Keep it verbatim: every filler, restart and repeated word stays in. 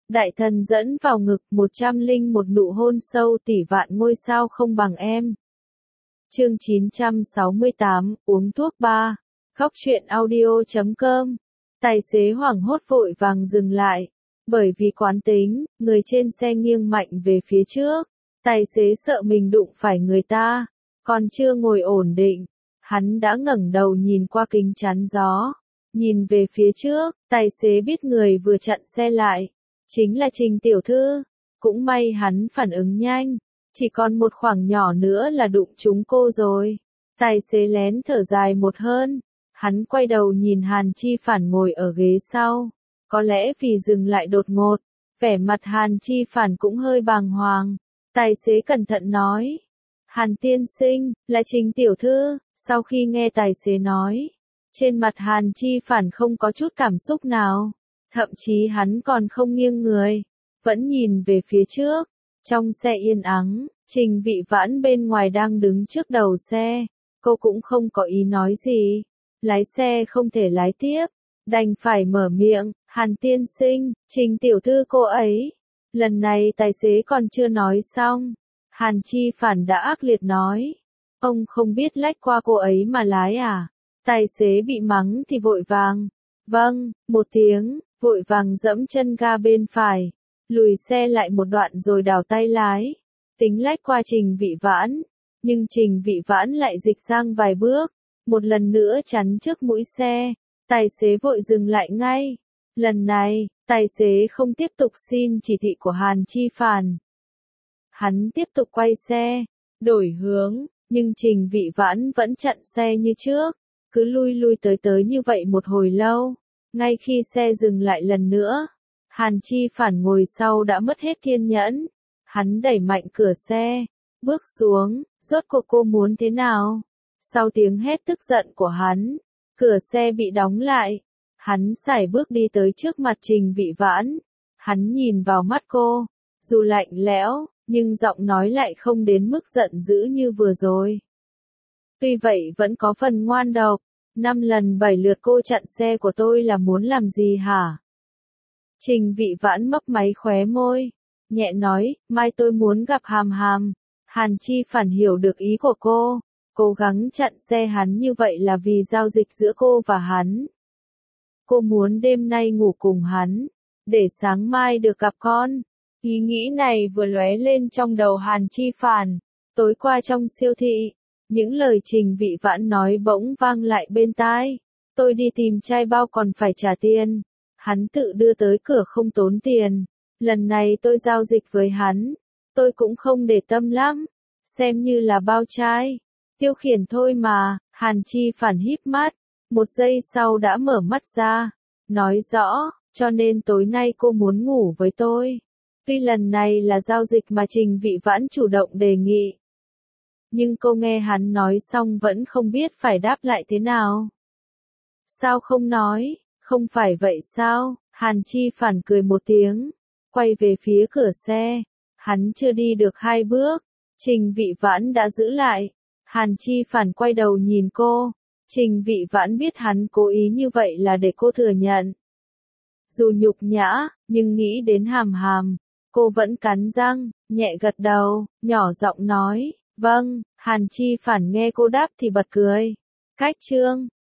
Đại thần dẫn vào ngực, một trăm linh một nụ hôn sâu tỷ vạn ngôi sao không bằng em. Chương chín trăm sáu mươi tám, uống thuốc ba. Khóc chuyện audio chấm com. Tài xế hoảng hốt vội vàng dừng lại. Bởi vì quán tính, người trên xe nghiêng mạnh về phía trước. Tài xế sợ mình đụng phải người ta. Còn chưa ngồi ổn định. Hắn đã ngẩng đầu nhìn qua kính chắn gió. Nhìn về phía trước, tài xế biết người vừa chặn xe lại. Chính là Trình tiểu thư. Cũng may hắn phản ứng nhanh. Chỉ còn một khoảng nhỏ nữa là đụng trúng cô rồi. Tài xế lén thở dài một hơn. Hắn quay đầu nhìn Hàn Chi Phản ngồi ở ghế sau. Có lẽ vì dừng lại đột ngột. Vẻ mặt Hàn Chi Phản cũng hơi bàng hoàng. Tài xế cẩn thận nói. Hàn tiên sinh, là Trình tiểu thư. Sau khi nghe tài xế nói. Trên mặt Hàn Chi Phản không có chút cảm xúc nào. Thậm chí hắn còn không nghiêng người. Vẫn nhìn về phía trước. Trong xe yên ắng, Trình Vị Vãn bên ngoài đang đứng trước đầu xe. Cô cũng không có ý nói gì. Lái xe không thể lái tiếp. Đành phải mở miệng, Hàn tiên sinh, Trình tiểu thư cô ấy. Lần này tài xế còn chưa nói xong. Hàn Chi Phản đã ác liệt nói. Ông không biết lách qua cô ấy mà lái à? Tài xế bị mắng thì vội vàng. Vâng, một tiếng, vội vàng dẫm chân ga bên phải. Lùi xe lại một đoạn rồi đảo tay lái. Tính lách qua Trình Vị Vãn. Nhưng Trình Vị Vãn lại dịch sang vài bước. Một lần nữa chắn trước mũi xe. Tài xế vội dừng lại ngay. Lần này, tài xế không tiếp tục xin chỉ thị của Hàn Chi Phản. Hắn tiếp tục quay xe. Đổi hướng. Nhưng Trình Vị Vãn vẫn chặn xe như trước. Cứ lui lui tới tới như vậy một hồi lâu. Ngay khi xe dừng lại lần nữa. Hàn Chi Phản ngồi sau đã mất hết kiên nhẫn. Hắn đẩy mạnh cửa xe. Bước xuống. Rốt cuộc cô muốn thế nào? Sau tiếng hét tức giận của hắn. Cửa xe bị đóng lại. Hắn sải bước đi tới trước mặt Trình Vị Vãn. Hắn nhìn vào mắt cô. Dù lạnh lẽo, nhưng giọng nói lại không đến mức giận dữ như vừa rồi. Tuy vậy vẫn có phần ngoan độc. Năm lần bảy lượt cô chặn xe của tôi là muốn làm gì hả? Trình Vị Vãn mấp máy khóe môi. Nhẹ nói, mai tôi muốn gặp Hàm Hàm. Hàn Chi Phản hiểu được ý của cô. Cố gắng chặn xe hắn như vậy là vì giao dịch giữa cô và hắn. Cô muốn đêm nay ngủ cùng hắn. Để sáng mai được gặp con. Ý nghĩ này vừa lóe lên trong đầu Hàn Chi Phản. Tối qua trong siêu thị. Những lời Trình Vị Vãn nói bỗng vang lại bên tai. Tôi đi tìm chai bao còn phải trả tiền. Hắn tự đưa tới cửa không tốn tiền. Lần này tôi giao dịch với hắn. Tôi cũng không để tâm lắm. Xem như là bao chai. Tiêu khiển thôi mà. Hàn Chi Phản híp mắt. Một giây sau đã mở mắt ra. Nói rõ, cho nên tối nay cô muốn ngủ với tôi. Tuy lần này là giao dịch mà Trình Vị Vãn chủ động đề nghị. Nhưng cô nghe hắn nói xong vẫn không biết phải đáp lại thế nào. Sao không nói, không phải vậy sao? Hàn Chi Phản cười một tiếng. Quay về phía cửa xe. Hắn chưa đi được hai bước. Trình Vị Vãn đã giữ lại. Hàn Chi Phản quay đầu nhìn cô. Trình Vị Vãn biết hắn cố ý như vậy là để cô thừa nhận. Dù nhục nhã, nhưng nghĩ đến Hàm Hàm. Cô vẫn cắn răng, nhẹ gật đầu, nhỏ giọng nói. Vâng, Hàn Chi Phản nghe cô đáp thì bật cười. Cách chương.